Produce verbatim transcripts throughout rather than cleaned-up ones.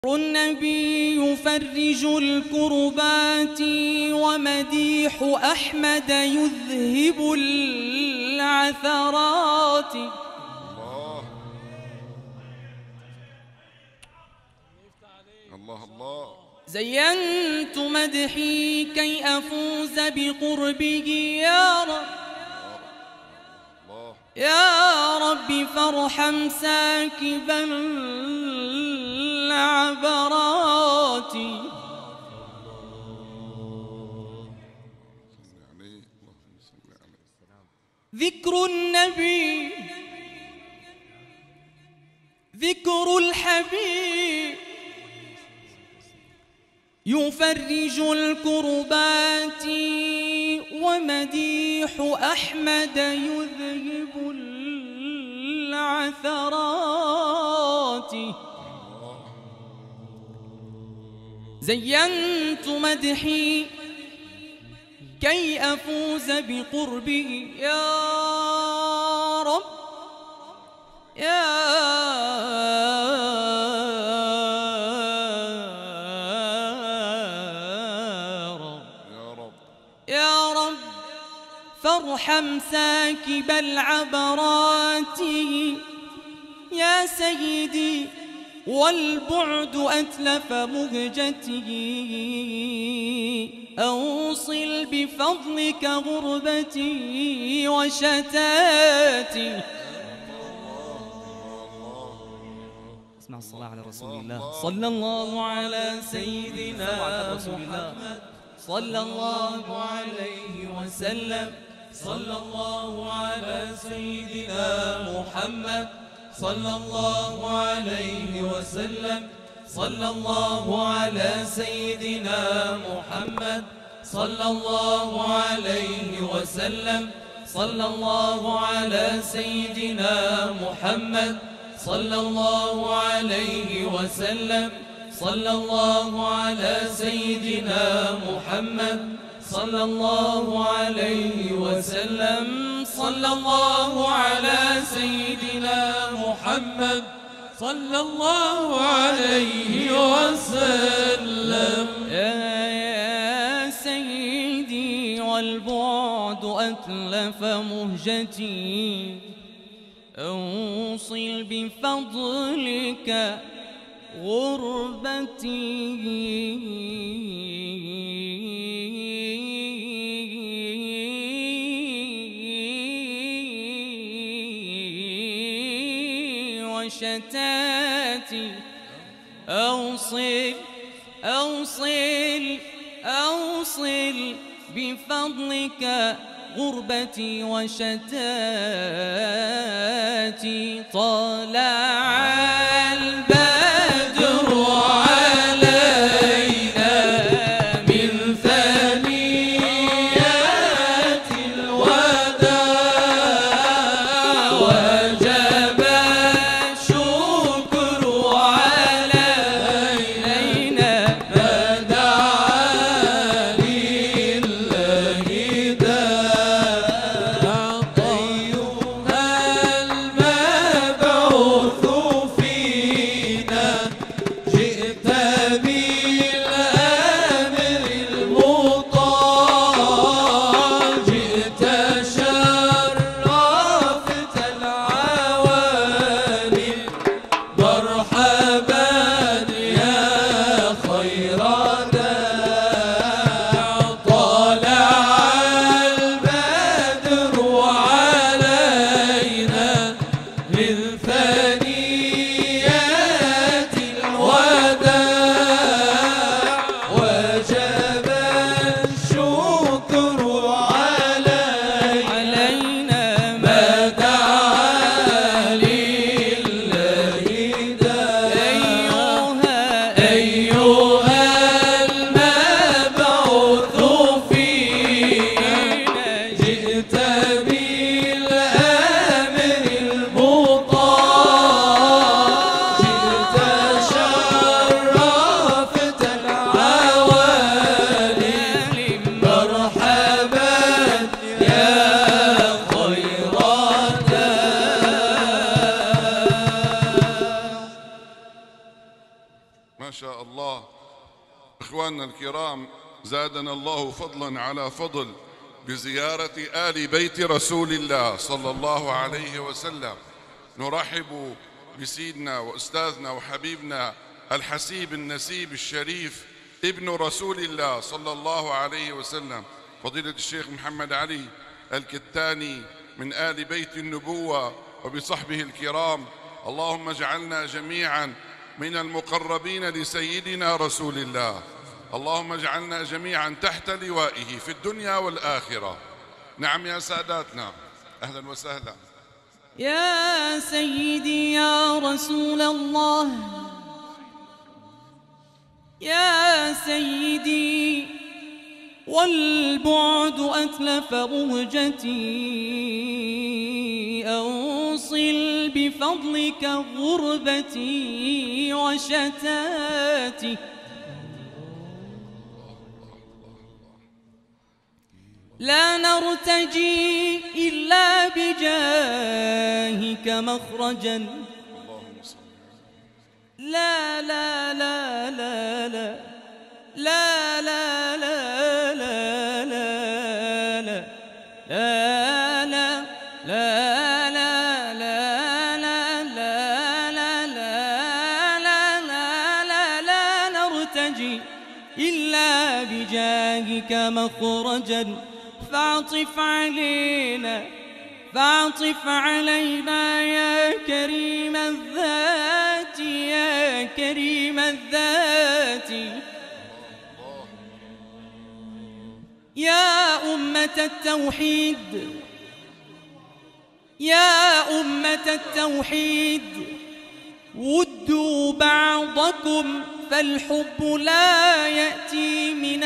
النبي يفرج الكربات ومديح أحمد يذهب العثرات. الله الله. زينت مدحي كي أفوز بقربه يا رب يا رب فارحم ساكب العبرات. ذكر النبي ذكر الحبيب يفرج الكربات ومديح أحمد يذهب العثرات. زينت مدحي كي أفوز بقربه يا رب يا فارحم ساكب العبرات يا سيدي والبعد أتلف مهجته أوصل بفضلك غربتي وشتاتي. اسمع الصلاة على رسول الله صلى الله على سيدنا محمد صلى الله عليه وسلم صلى الله على سيدنا محمد صلى الله عليه وسلم صلى الله على سيدنا محمد صلى الله عليه وسلم صلى الله على سيدنا محمد صلى الله عليه وسلم صلى الله على سيدنا محمد صلى الله عليه وسلم صلى الله على سيدنا محمد صلى الله عليه وسلم. يا سيدي والبعد أتلف مهجتي أوصل بفضلك غربتي وشتاتي. أوصل أوصل أوصل بفضلك غربتي وشتاتي. طلع البدر علينا من ثنيات الوداع وجب الشكر علينا ما دعا لله داع. أيها المبعوث فينا جئت بالأمر المطاع جئت شرفت العوالي مرحبا يا خير داع. طلع البدر علينا من ثنيات الوداع شاء الله. إخواننا الكرام، زادنا الله فضلا على فضل بزيارة آل بيت رسول الله صلى الله عليه وسلم. نرحب بسيدنا وأستاذنا وحبيبنا الحسيب النسيب الشريف ابن رسول الله صلى الله عليه وسلم، فضيلة الشيخ محمد علي الكتاني من آل بيت النبوة وبصحبه الكرام. اللهم اجعلنا جميعا من المقربين لسيدنا رسول الله. اللهم اجعلنا جميعا تحت لوائه في الدنيا والآخرة. نعم يا ساداتنا، أهلا وسهلا. يا سيدي يا رسول الله، يا سيدي والبعد أتلف رهجتي، أوصل بفضلك غربتي وشتاتي. لا نرتجي إلا بجاهك مخرجا، لا لا لا لا لا لا لا لا لا لا لا لا لا نرتجي إلا بجاهك مخرجا. فاعطف علينا فاعطف علينا يا كريم الذات، يا كريم الذات. يا أمة التوحيد، يا أمة التوحيد، ودوا بعضكم فالحب لا يأتي من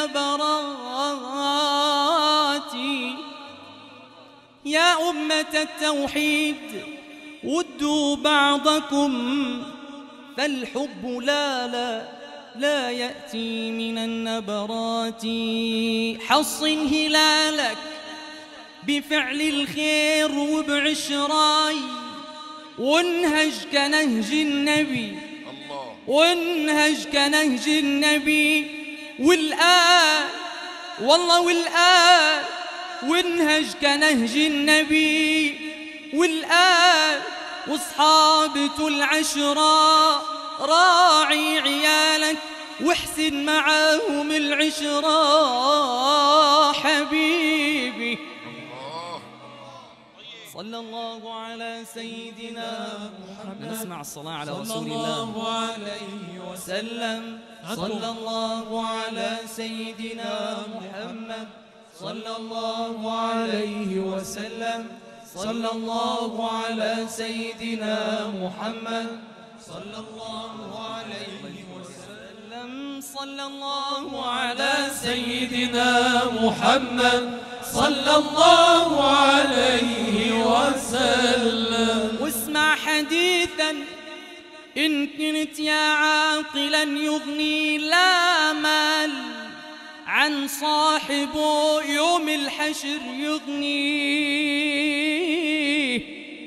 النبرات. يا أمة التوحيد، ودوا بعضكم فالحب لا لا لا يأتي من النبرات. حصن هلالك بفعل الخير وبعشراي، وانهج كنهج النبي، وانهج كنهج النبي. والآن والله والآن وانهج كنهج النبي. والآن واصحابة العشرة، راعي عيالك واحسن معاهم العشرة. حبيبي صلى الله على سيدنا محمد. نسمع الصلاة على رسول الله عليه وسلم. صلى الله على سيدنا محمد، صلى الله عليه وسلم. صلى الله على سيدنا محمد، صلى الله عليه وسلم. صلى الله على سيدنا محمد، صلى الله عليه وسلم. واسمع حديثا إن كنت يا عاقلا يغني لا مال عن صاحبه يوم الحشر يغنيه.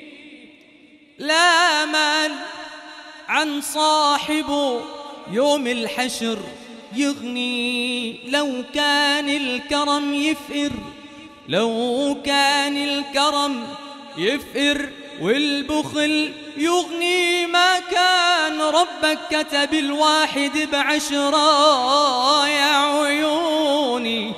لا مال عن صاحبه يوم الحشر يغني. لو كان الكرم يفقر، لو كان الكرم يفقر والبخل يغني، ما كان ربك كتب الواحد بعشرة يا عيوني.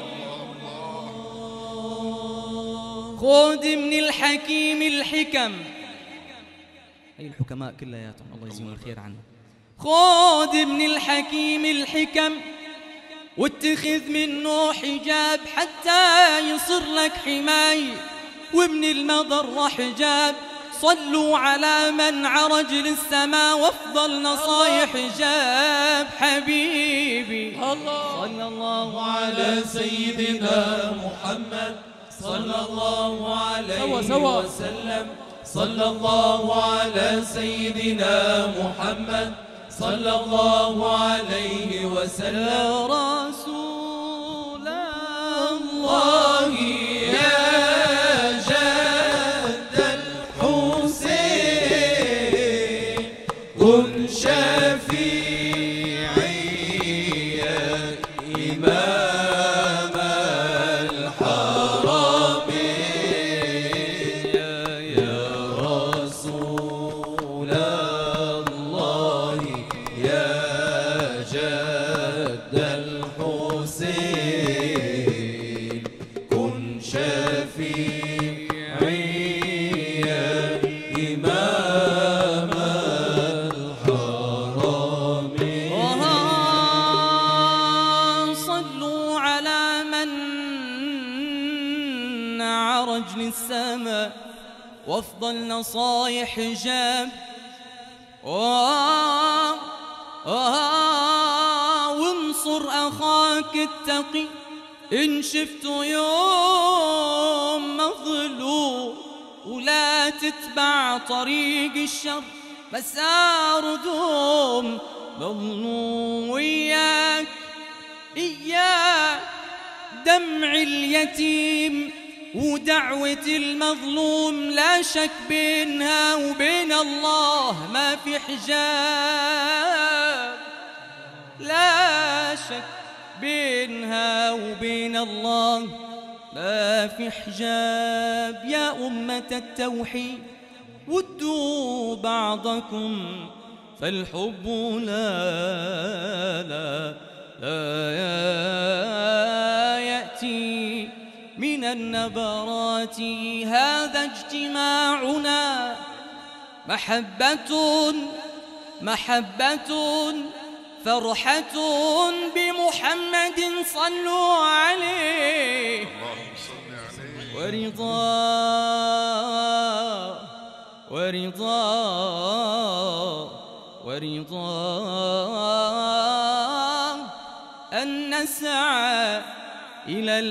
خذ من الحكيم الحكم، أي الحكماء كلياتهم الله يجزيهم الخير عنه. خذ من الحكيم الحكم واتخذ منه حجاب حتى يصير لك حماية، ومن المضر حجاب. صلوا على من عرج للسماء وافضل نصايح جاب. حبيبي صلى الله على سيدنا محمد، صلى الله عليه وسلم. صلى الله على سيدنا محمد، صلى الله عليه وسلم. يا رسول الله يا جد الحسين، كن شفيع جد الحسين كن شفيعي يا إمام الحرمين. صلوا على من عرج للسماء وافضل نصايح جاب آه آه وانصر أخاك التقي إن شفت يوم مظلوم، ولا تتبع طريق الشر مسار دوم مظلوم. وياك إياك دمع اليتيم ودعوة المظلوم، لا شك بينها وبين الله ما في حجاب، لا شك بينها وبين الله ما في حجاب. يا أمة التوحيد ودوا بعضكم فالحب لا لا لا يأتي من النبرات. هذا اجتماعنا محبة محبة فرحة بمحمد صلوا عليه ورضا ورضا ورضا أن نسعى إلى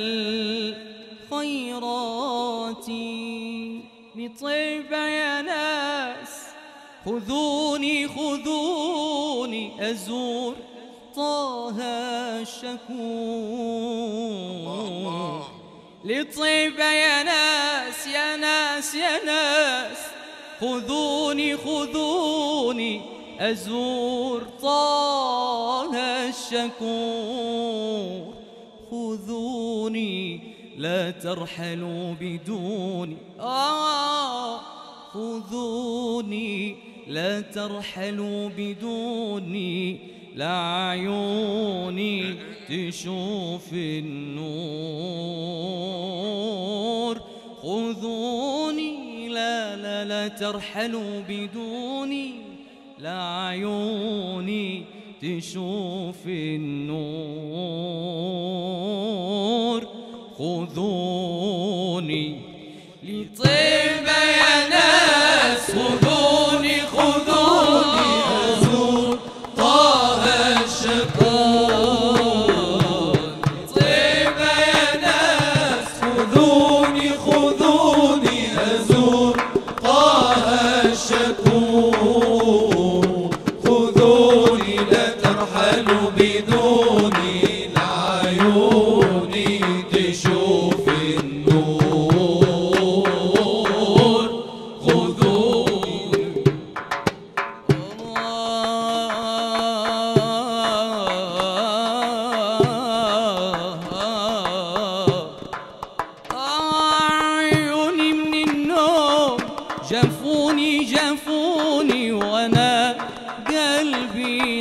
الخيرات. بطيبة يا ناس خذوني خذوني أزور طه الشكور. لطيبة يا ناس يا ناس يا ناس خذوني خذوني أزور طه الشكور. خذوني لا ترحلوا بدوني آه خذوني لا ترحلوا بدوني، لعيوني تشوف النور. خذوني لا لا لا ترحلوا بدوني، لعيوني تشوف النور. خذوني لطيبة يا ناس خذوني خذوني أزور طه الشكور. طيبة يا ناس خذوني خذوني أزور طه الشكور. خذوني لا ترحلوا بدوني، لعيوني تشوف النور. خذوني عيوني من النوم جفوني جفوني وانا قلبي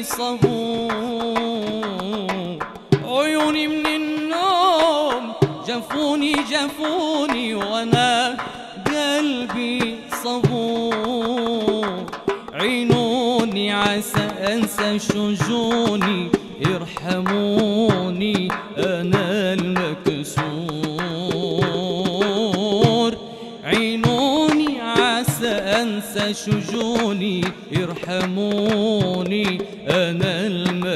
صبور. عيوني من النوم جفوني جفوني وانا قلبي صبور. عينوني عسى انسى شجوني، ارحموني انا المكسور. عينوني عسى انسى شجوني، ارحموني انا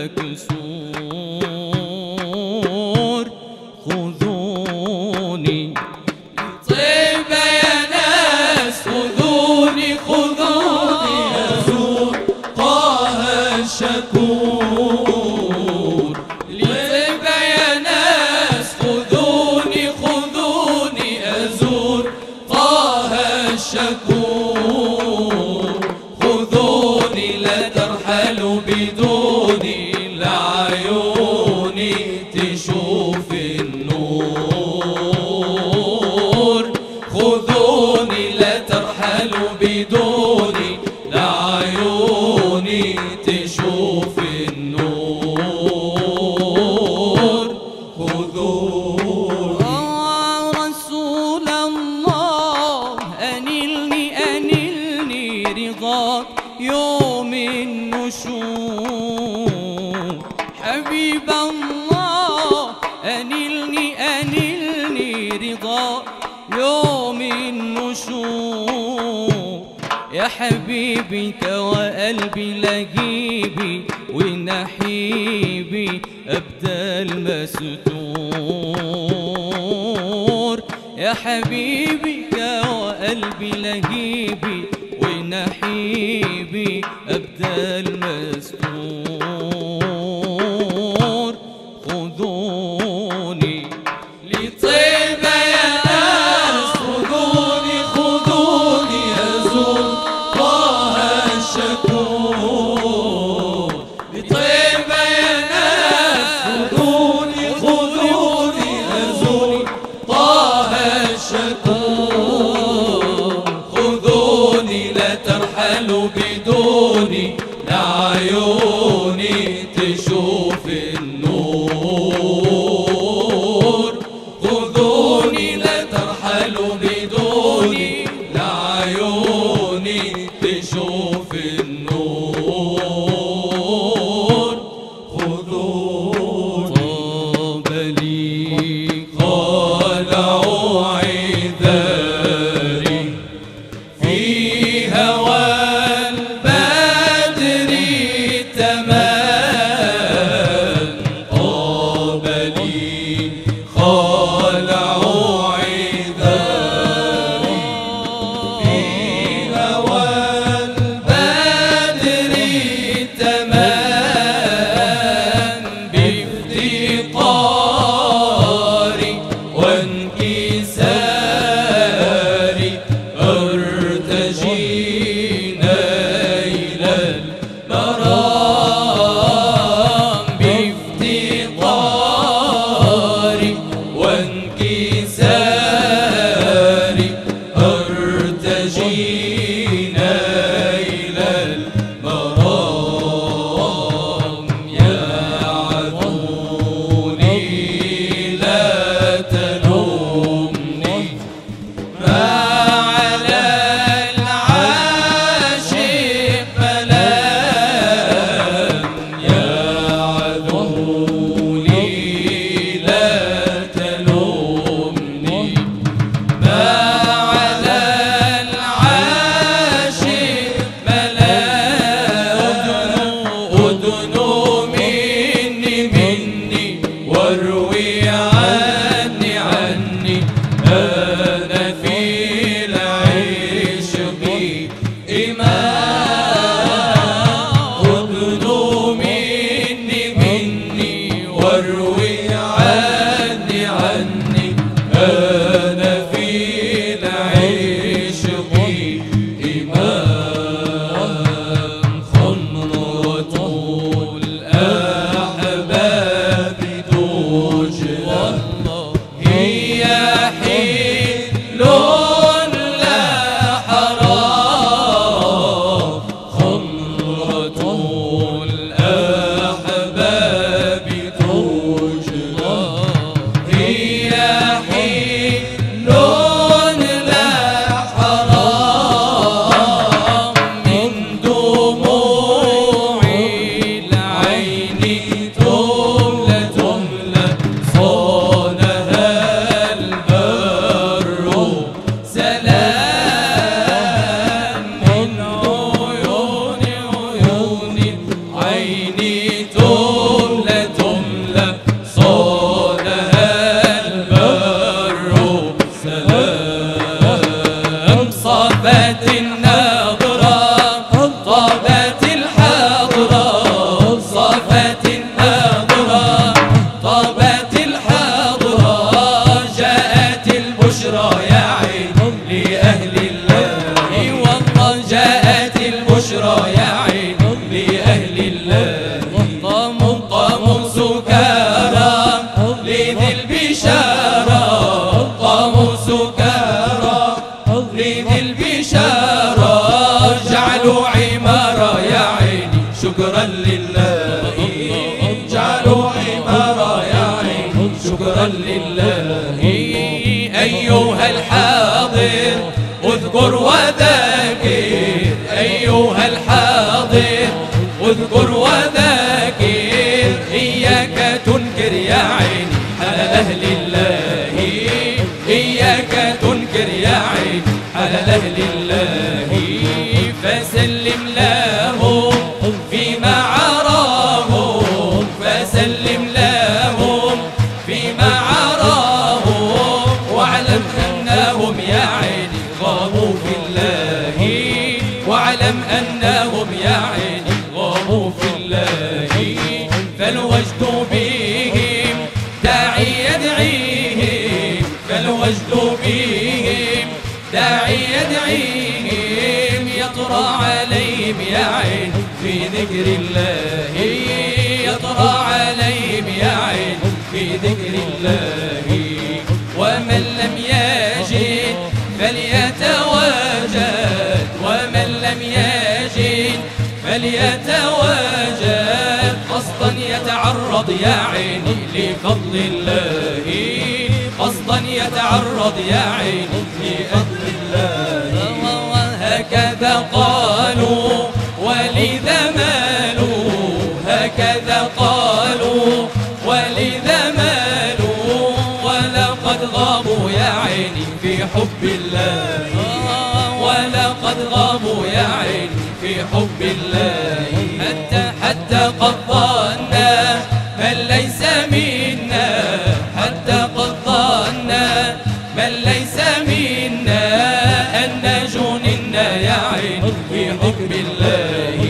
المكسور. خذوني طيبة يا ناس خذوني خذوني أزور طه الشكور. لطيبة يا ناس خذوني خذوني أزور طه الشكور. خذوني لا ترحلوا بدوني، لعيون حبيب الله أنلني أنلني رضا يوم النشور، يا حبيبي وقلبي لهيبي ونحيبي أبدى المستور، يا حبيبي وقلبي لهيبي ونحيبي أبدى المستور. خذوني لطيبة يا ناس، خذوني خذوني أزور طه الشكور. لطيبة يا ناس، خذوني خذوني أزور طه الشكور. خذوني لا ترحلوا بدوني، لعيوني تشوف النور. خذوني لا ترحلوا بدوني، لعيوني تشوف النور. خذوني طاب لي خلعوا عذاري في هوى البدر تمام. طاب لي خلعوا عذاري في هوى البدر تمام. بافتقاري وانكساري ارتجي نيل المرام. بافتقاري وانكساري ارتجي نيل المرام. يا عذوني لا تلومني، ما على العاشق ملام. يا عذوني لا تلومني، ما على العاشق ملام. أدنوا مني مني واروي عني عني، أنا في العشق إمام. أدنوا مني مني واروي عني عني، أنا في العشق إمام. خمرة الأحباب توجه هي حل لا حرام. خمرة الأحباب توجه هي حل لا حرام. من دموع العين تملى تملى صانها البر سلام. من عيون عيون العين تملى تملى صانها البر سلام. صفت النظرة طابت الحضرة، صفت النظرة طابت الحضرة. جاءت البشرى يا عين لأهل الله، والله جاءت البشرى يا عين لأهل الله. قاموا قاموا سكارى لذي البشارى، قاموا سكارى لذي البشارى. جعلوا عمارة يا عيني شكرا لله، جعلوا عمارة يا عيني شكرا لله. أيها الحاضر اذكر وذاكر، أيها الحاضر اذكر وذاكر. إياك فالوجد بهم داعي يدعيهم، فالوجد بهم داعي يدعيهم، يطرى عليهم يا عين في ذكر الله، يطرى عليهم يا عين في ذكر الله. ومن لم يجد فليتواجد، ومن لم يجد فليتواجد، قصدا يتعرض يا عيني لفضل الله، قصدا يتعرض يا عيني لفضل الله. هكذا قالوا ولذا مالوا، هكذا قالوا ولذا مالوا، ولقد غابوا يا عيني في حب الله، ولقد غابوا يا عيني في حب الله. حتى حتى قد ظنا من ليس منا، حتى قد ظنا من ليس منا، أن جننا يا عيني في حب الله،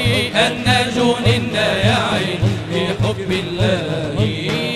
أن جننا يا عيني في حب الله.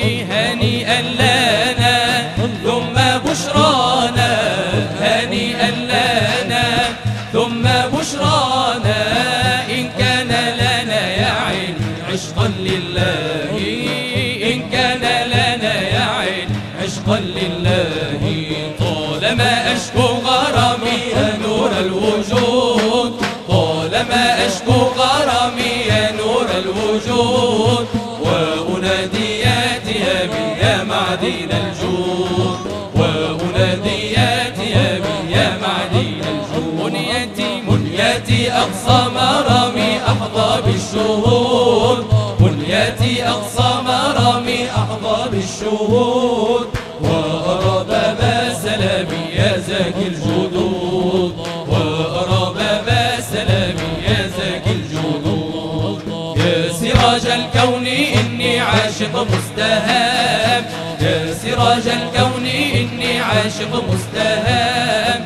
هنيئا لنا ثم بشرانا، هنيئا لنا ثم بشرانا، إن كان لنا يا عين عشقا لله، إن كان لنا يا عين عشقا لله. طالما أشكو غرامي يا نور الوجود، طالما أشكو غرامي يا نور الوجود، وأنادي يا تيامي يا معدن الجود، وأنادي يا تيامي يا معدن الجود. منيتي منيتي أقصى مرامي أحظى بالشهود، منيتي أقصى مرامي أحظى بالشهود، وأرى باب سلامي يا زاكي الجدود، وأرى باب سلامي يا زاكي الجدود. يا سراج الكون إني عاشق مستهام، يا سراج الكون إني عاشق مستهام،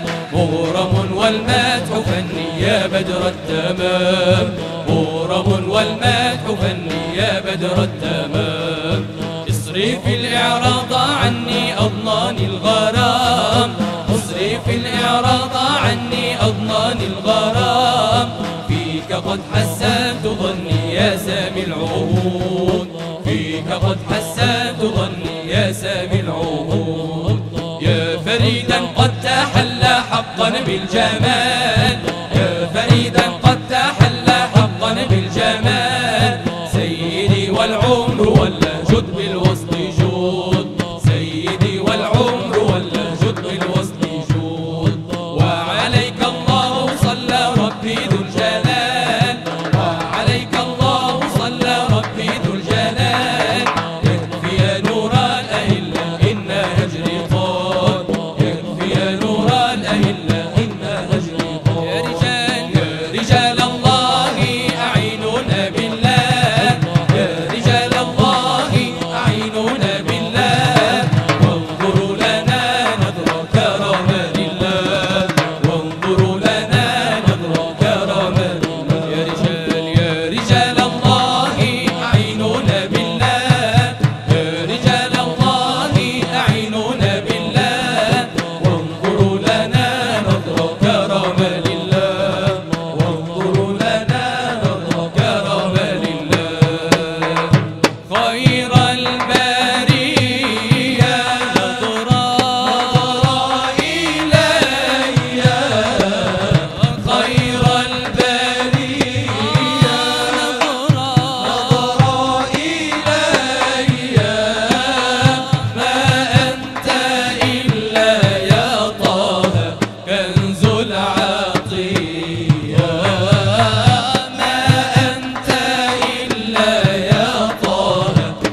مغرم والمدح فني يا بدر التمام، مغرم والمدح فني يا بدر التمام. اصرف الإعراض عني أضناني الغرام، اصرف الإعراض عني أضناني الغرام، فيك قد حسنت ظني يا سامي العهود، فيك قد حسنت ظني يا سامي العهود. يا فريدا قد تحلى حقا بالجمال، يا فريدا قد تحلى حقا بالجمال، سيدي والعمر ولا جد بالوصل جود، سيدي والعمر ولا جد بالوصل جود. وعليك الله صلى ربي ذو الجلال، وعليك الله صلى ربي ذو الجلال، يكفي يا نور الأهلة إن هجري طال، يكفي يا نور الأهلة إن هجري طال. يا رجال يا رجال الله أعينونا بالله، يا رجال الله أعينونا بالله، وانظروا لنا نظرة كرامة لله، وانظروا لنا نظرة كرامة لله. يا رجال يا رجال الله أعينونا بالله، يا رجال الله أعينونا بالله، وانظروا لنا نظرة كرامة لله، وانظروا لنا نظرة كرامة لله. خير البرية نظرة إلي، خير البرية نظرة إلي، ما أنت إلا يا طه كنز العطية، ما أنت إلا يا طه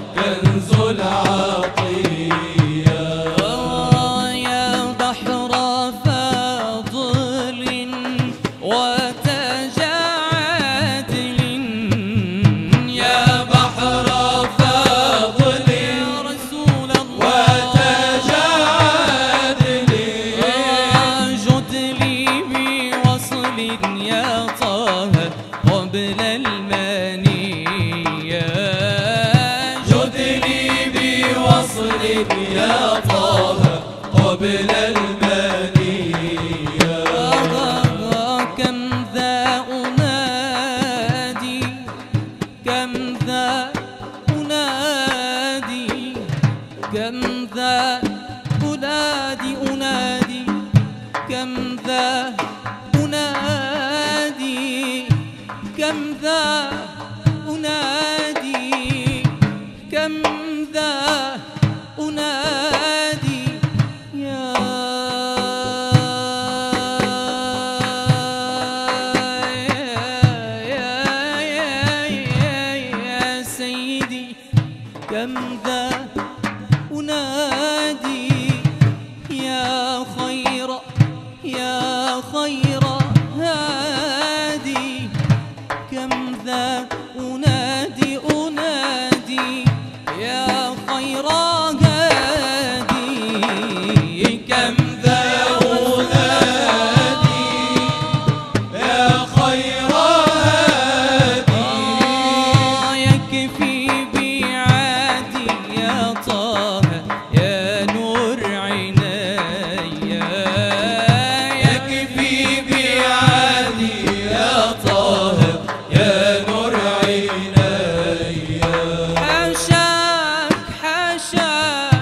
ذا أنادي أنادي كم ذا أنادي كم ذا أنادي كم ذا أنادي يا يا يا يا سيدي كم ذا أنادي يا خير يا خير هادي كم ذا أنادي أنادي يا خير هادي كم ذا أنادي يا خير هادي يكفي بعادي يا طه يا نور عيني يكفي بعادي يا طه يا نور عيني حاشاك حاشاك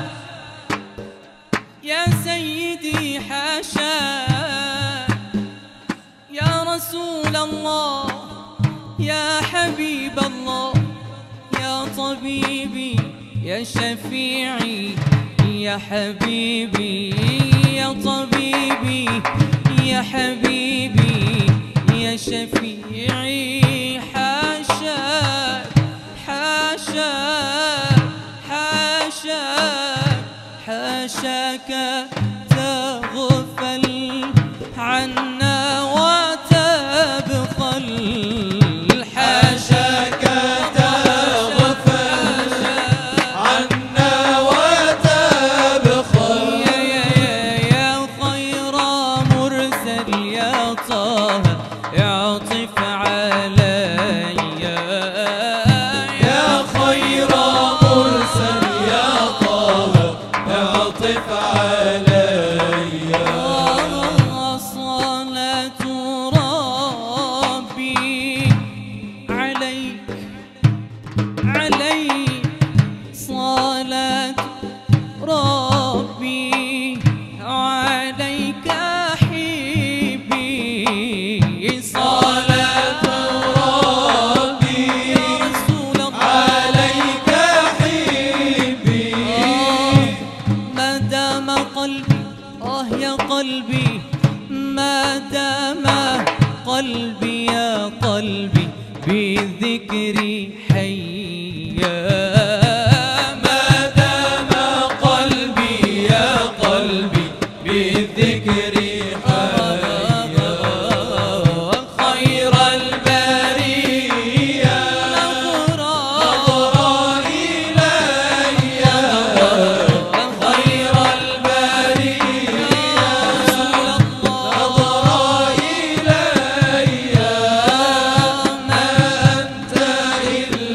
يا سيدي حاشاك يا رسول الله يا حبيب الله يا طبيبي يا شفيعي يا حبيبي يا طبيبي يا حبيبي يا شفيعي حاشاك حاشاك حاشاك حاشاك تغفل عنا وتبخل حاشاك تغفل عنا وتبخل يا يا يا يا خير مرسل يا طه اعطف علي يا خير مرسل يا طه اعطف علي صلاة ربي عليك عليك صلاة ربي عليك حبي صلاة ربي يا رسول الله عليك حبي ما دام قلبي آه يا قلبي ما دام قلبي يا قلبي بذكري حيا ما دام قلبي يا قلبي بالذكر حيا خير البرية نظر إلي خير البرية نظر إلي ما أنت إلا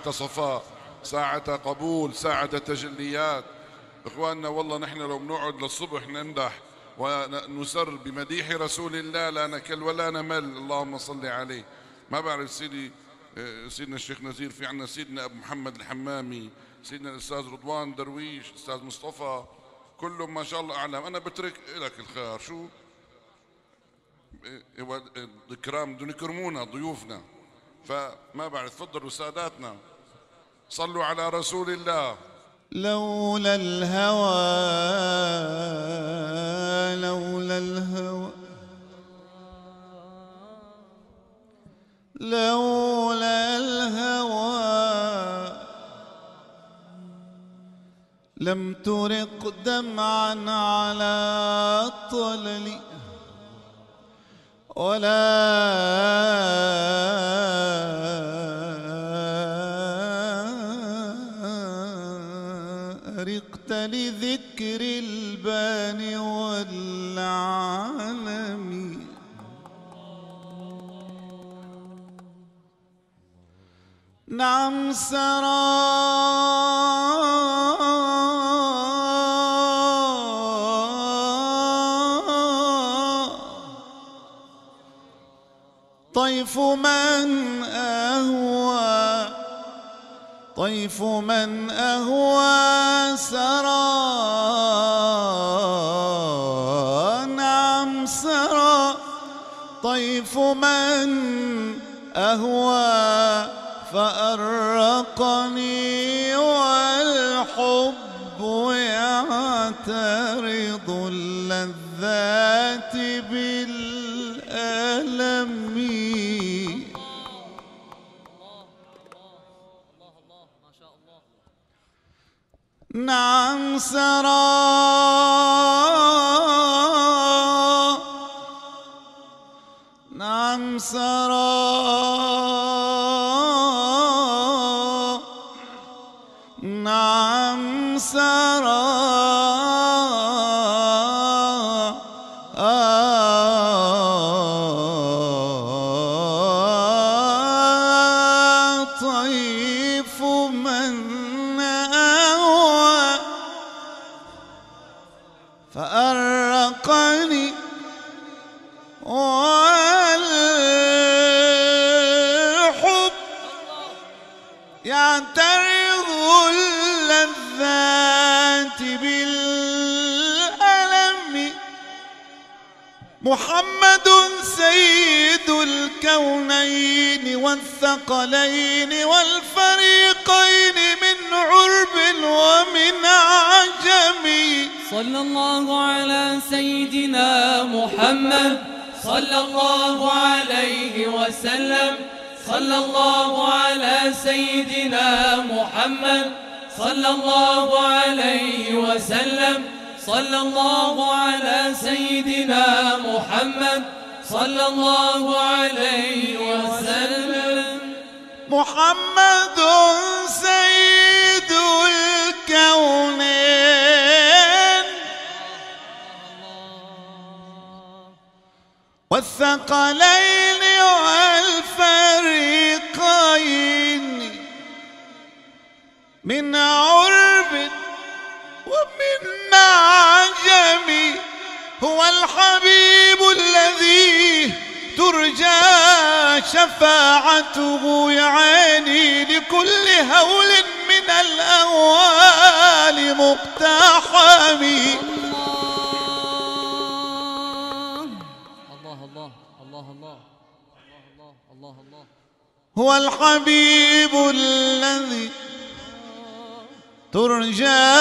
ساعة صفاء، ساعة قبول، ساعة تجليات. إخواننا والله نحن لو بنقعد للصبح نمدح ونسر بمديح رسول الله لا نكل ولا نمل. اللهم صل عليه. ما بعرف سيدي سيدنا الشيخ نزير، في عنا سيدنا أبو محمد الحمامي، سيدنا الأستاذ رضوان درويش، أستاذ مصطفى، كلهم ما شاء الله أعلم. أنا بترك لك الخير. شو الكرام بدهم يكرمونا ضيوفنا، فما بعرف. تفضلوا ساداتنا، صلوا على رسول الله. لولا الهوى لولا الهوى لولا الهوى لم ترق دمعا على طللي ولا أرقت لذكر البان والعالم. نعم سرى طيف من أهوى طيف من أهوى سرى. نعم سرى طيف من أهوى فأرقني والحب يعترض اللذات بالألم. نعم سرى نعم سرى نعم سرى طيف من أهوى فأرقني والحب يعترض اللذات بالألم. محمد سيد الكونين والثقلين والفريقين من عرب ومن عجم. صلى الله على سيدنا محمد صلى الله عليه وسلم. صلى الله على سيدنا محمد صلى الله عليه وسلم. صلى الله على سيدنا محمد صلى الله عليه وسلم. محمد سيد الكونين والثقلين والفريقين من عرب ومن عجم. هو الحبيب الذي ترجى شفاعته يعاني لكل هول من الأهوال مقتحم. هو الحبيب الذي ترجى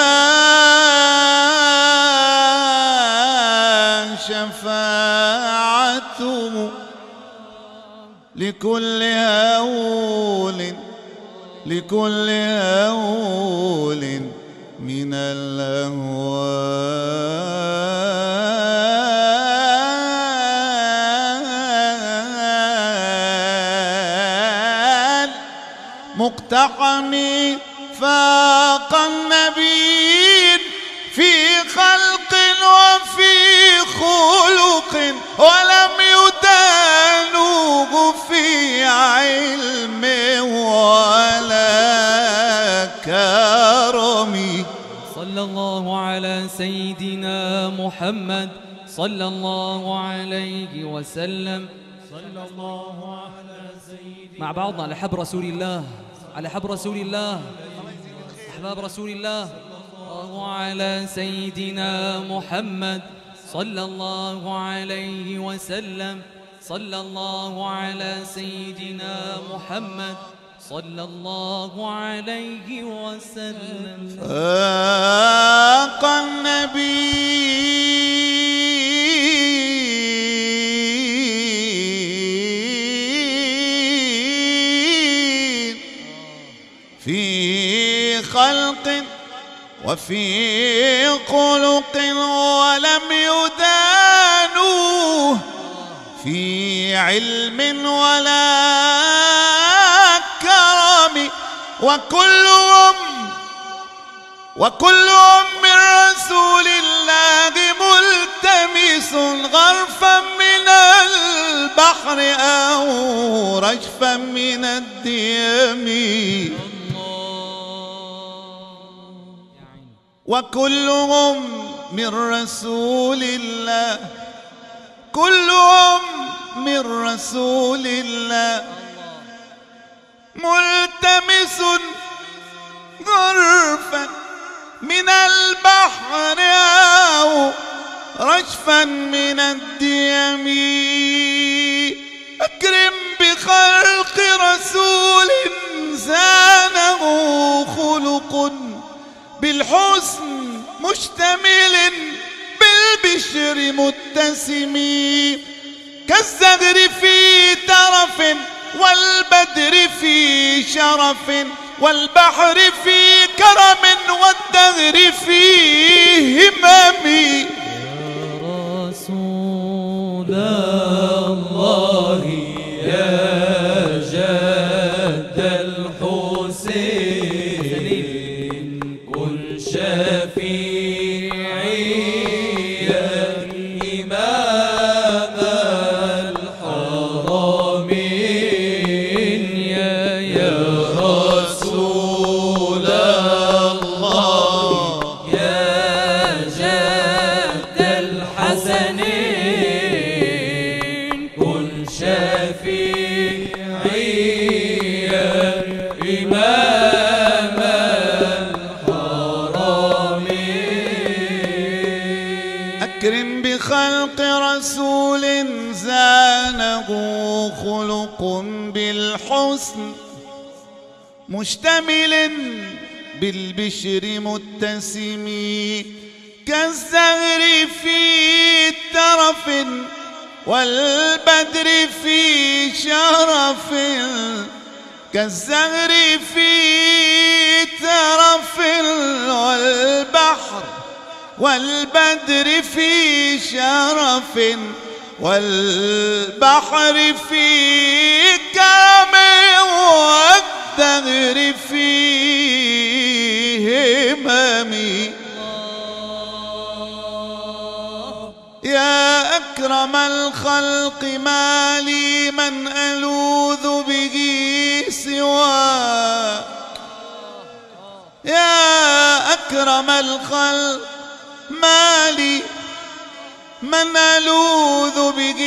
شفاعته لكل هول لكل هول من الأهوال مقتحم. فاق النبيين في خلق وفي خلق ولم يدانوه في علم ولا كرمي. صلى الله على سيدنا محمد صلى الله عليه وسلم. صلى الله على سيدنا مع بعضنا على حب رسول الله، على حب رسول الله، أحباب رسول الله. الله على سيدنا محمد صلى الله عليه وسلم. صلى الله على سيدنا محمد صلى الله عليه وسلم. فاق النبي في خلق وفي خلق ولم يدانوه في علم ولا كرم، وكلهم وكلهم من رسول الله ملتمس غرفا من البحر أو رجفا من الديم، وكلهم من رسول الله، كلهم من رسول الله ملتمس غرفا من البحر أو رجفا من الديم. أكرم بخلق رسول زانه خلق بالحسن مشتمل بالبشر متسم، كالزهر في ترف والبدر في شرف والبحر في كرم والدهر في همم. يا رسول الله يا جد الحسين كن شفيعي يا إمام الحرمين. يا يا رسول الله يا جد الحسنين كن شفيعي يا إمام الحرمين. أكرم بخلق رسول زانه خلق بالحسن مشتمل بالبشر متسم، كالزهر في ترف والبدر في شرف، كالزهر في ترف والبحر والبدر في شرف والبحر في كرم والدهر في همم. يا أكرم الخلق ما لي من ألوذ به سواك، يا أكرم الخلق ما لي من ألوذ به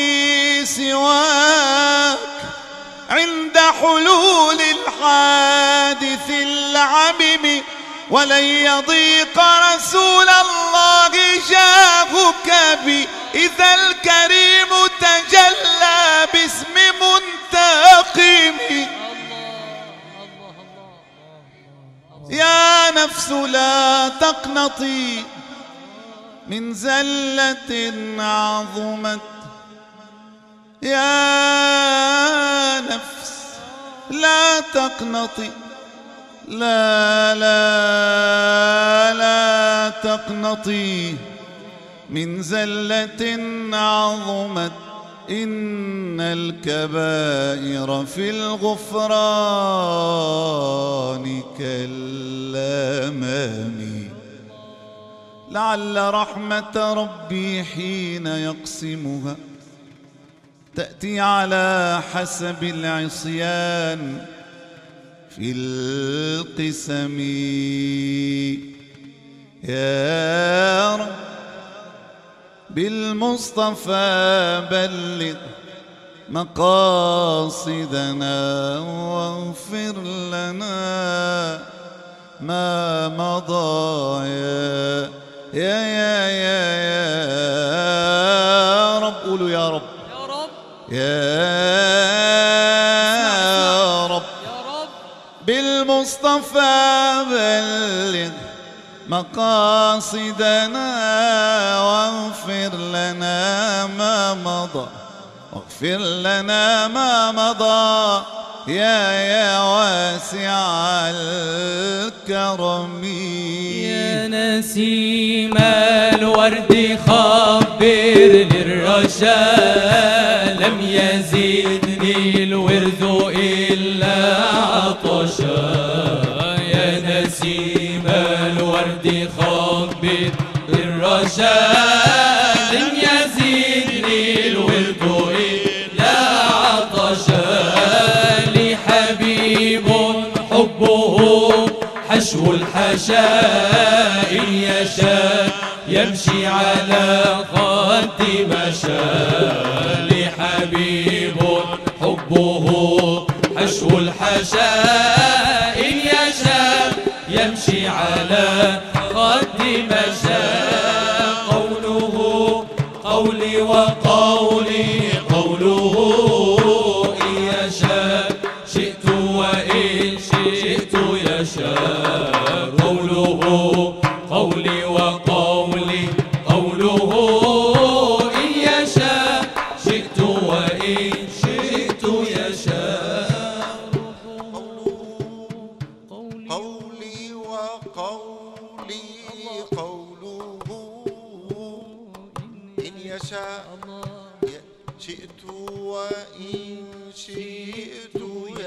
سواك، عند حلول الحادث العمم ولن يضيق رسول الله جاهك بي إذا الكريم تجلى باسم منتقم. يا نفس لا تقنطي من زلة عظمت، يا نفس لا تقنطي، لا لا لا تقنطي من زلة عظمت، إن الكبائر في الغفران كالأمام. لعل رحمة ربي حين يقسمها تأتي على حسب العصيان، في القسم. يا رب بالمصطفى بلغ مقاصدنا واغفر لنا ما مضى. يا يا يا يا, يا رب قولوا يا رب يا رب يا رب يا رب بالمصطفى بلغ مقاصدنا واغفر لنا ما مضى واغفر لنا ما مضى. يا يا واسع الكرم. يا نسيم الورد خبر للرجاء لم يزدني الورد إلا عطشا. يا نسيم الورد خبر للرجاء لم يزدني الورد إلا عطشا. حبيب حبه حشو الحشاء إن يشاء يمشي على خد مشاء. لحبيب حبه حشو الحشاء إن يشاء يمشي على خد مشاء. قوله قولي وقولي قوله إن يشاء شئت وإن شئت يشاء. قوله قولي وقولي قوله إن يشاء شئت وإن شئت يشاء. قولي وقولي قوله إن يشاء شئت وإن شئت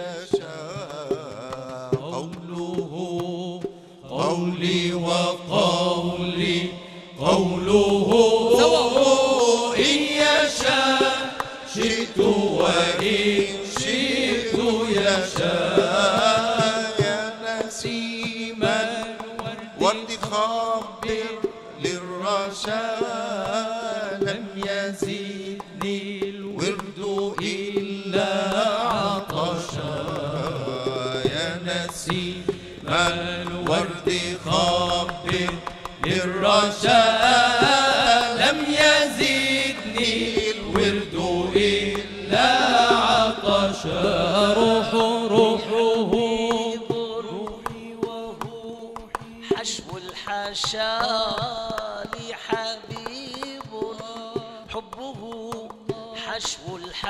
يشاء. قوله قولي وقولي قوله إن يشاء شئت وإن شئت يشاء. يا نسيم الورد خبر للرشاء لم يزدني الورد إلا عطشا. يا نسيم الورد خبر للرشاء لم يزدني الورد إلا عطشا. روح روحه روحي وروحي حشو الحشاء لحبيب حبه حشو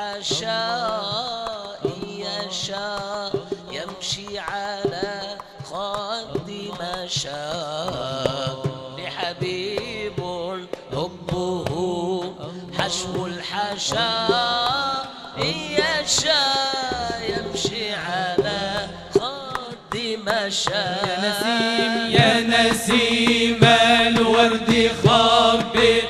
الحشاء إن يشاء يمشي على خد مشاء. لحبيب حبه حشو الحشاء إن يشاء يمشي على خد مشاء. يا نسيم يا نسيم الورد خبر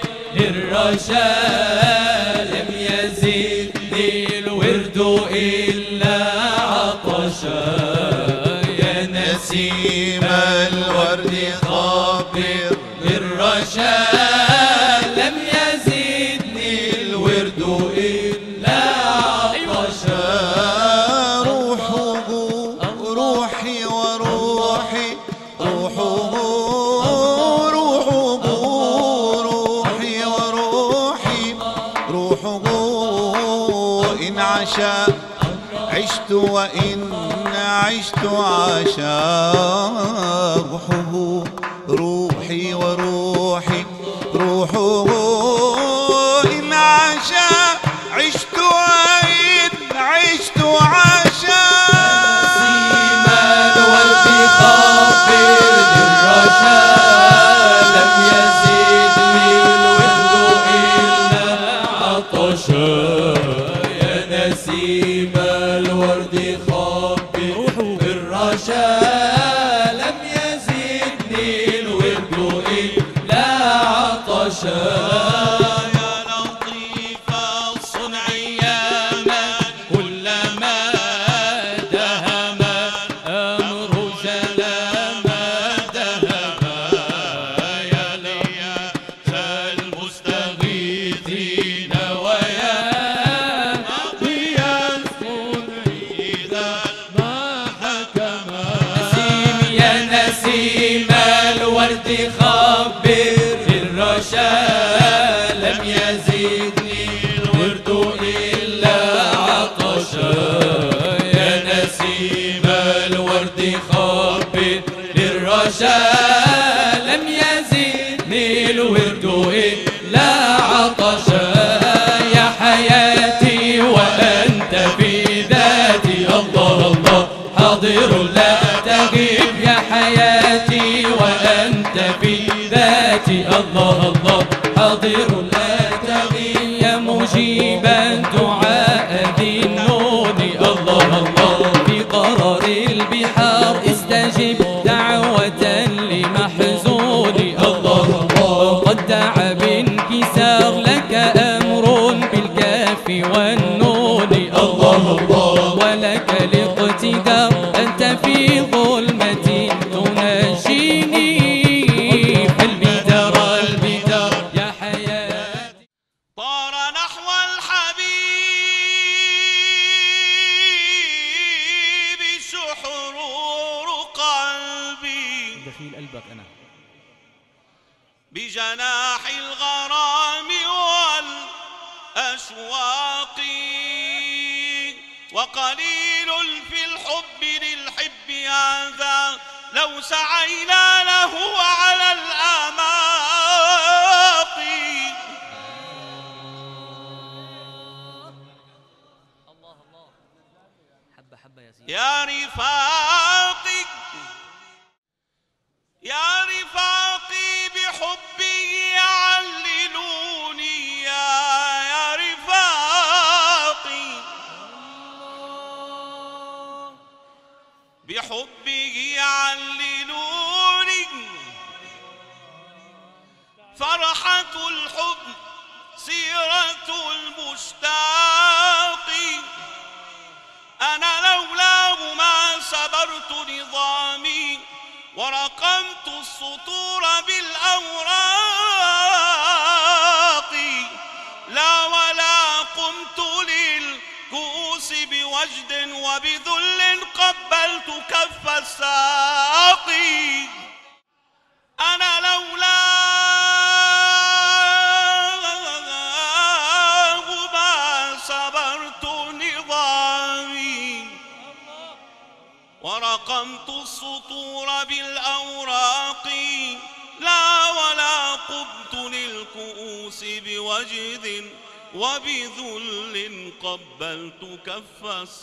للرجاء لم يزدني الورد إلا عطشا. يا نسيم الورد خبر للرجاء لم يزدني الورد إلا عطشا. روحه روحي وروحي روحه روحه روحي وروحي روحه إن عشا عشت وإن عشت عشا. روحه روحي وروحي روحه إن عشا عشت وإن عشت عشا. يا نسيم الورد خبر بالرشاء لم يزدني الورد إلا عطشا. يا لطيف الصنع يا من كلما دهم رشا لم يزدني الورد إلا عطشا يا حياتي وأنت في ذاتي الله الله حاضر لا تغيب يا حياتي وأنت في ذاتي الله الله حاضر لا تغيب يا مجيب الدعاء ذي النون الله الله في قرار البحار استجب دعوة لمحزون الله الله قد دعا بانكسار لك أمر بالكاف والنون الله الله ولك الاقتدار أنت في ظلمة تنجيني في البدر البدر يا حياتي طار نحو الحبيب سحرور قلبي دخيل قلبك أنا بجناح الغرام والأشواق وقليل في الحب للحب هذا لو سعينا له على الآماق الله الله حبة حبة يا سيدي يا رفاقي يا رفاقي بحبه يعللوني يا يا رفاقي بحبه يعللوني فرحة الحب سيرة المشتاق أنا لولاه ما صبرت نظامي ورقمت السطور بالأوراق لا ولا قمت للكؤوس بوجد وبذل قبلت كف الساق أنا لولاه ما صبرت نظامي ورقمت السطور بالأوراق لا ولا قمت للكؤوس بوجد وبذل قبلت كف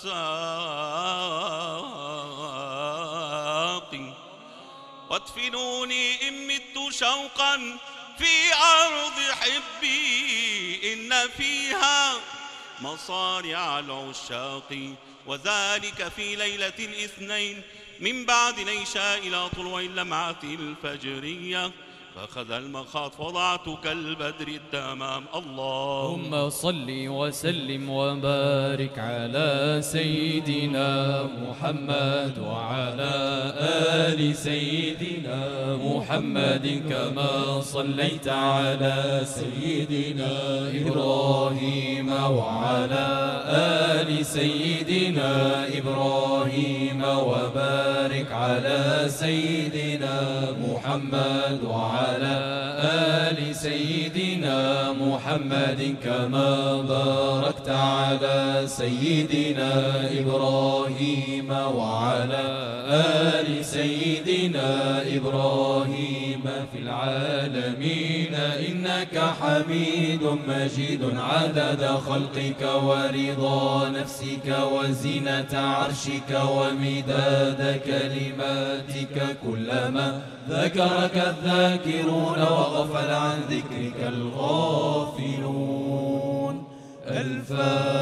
الساق وادفنوني إن مت شوقا في أرض حبي إن فيها مصارع العشاق وذلك في ليلة الاثنين من بعد نيشاء إلى طلوع اللمعة الفجرية فأخذ المخاض فوضعت كالبدر التمام اللهم صل وسلم وبارك على سيدنا محمد وعلى آل سيدنا محمد كما صليت على سيدنا إبراهيم وعلى آل سيدنا إبراهيم وبارك على سيدنا محمد وعلى على آل سيدنا محمد كما باركت على سيدنا إبراهيم وعلى آل سيدنا إبراهيم في العالمين إنك حميد مجيد عدد خلقك ورضا نفسك وزنة عرشك ومداد كلماتك كلما ذكرك الذاكرون وغفل عن ذكرك الغافلون الفاتحة.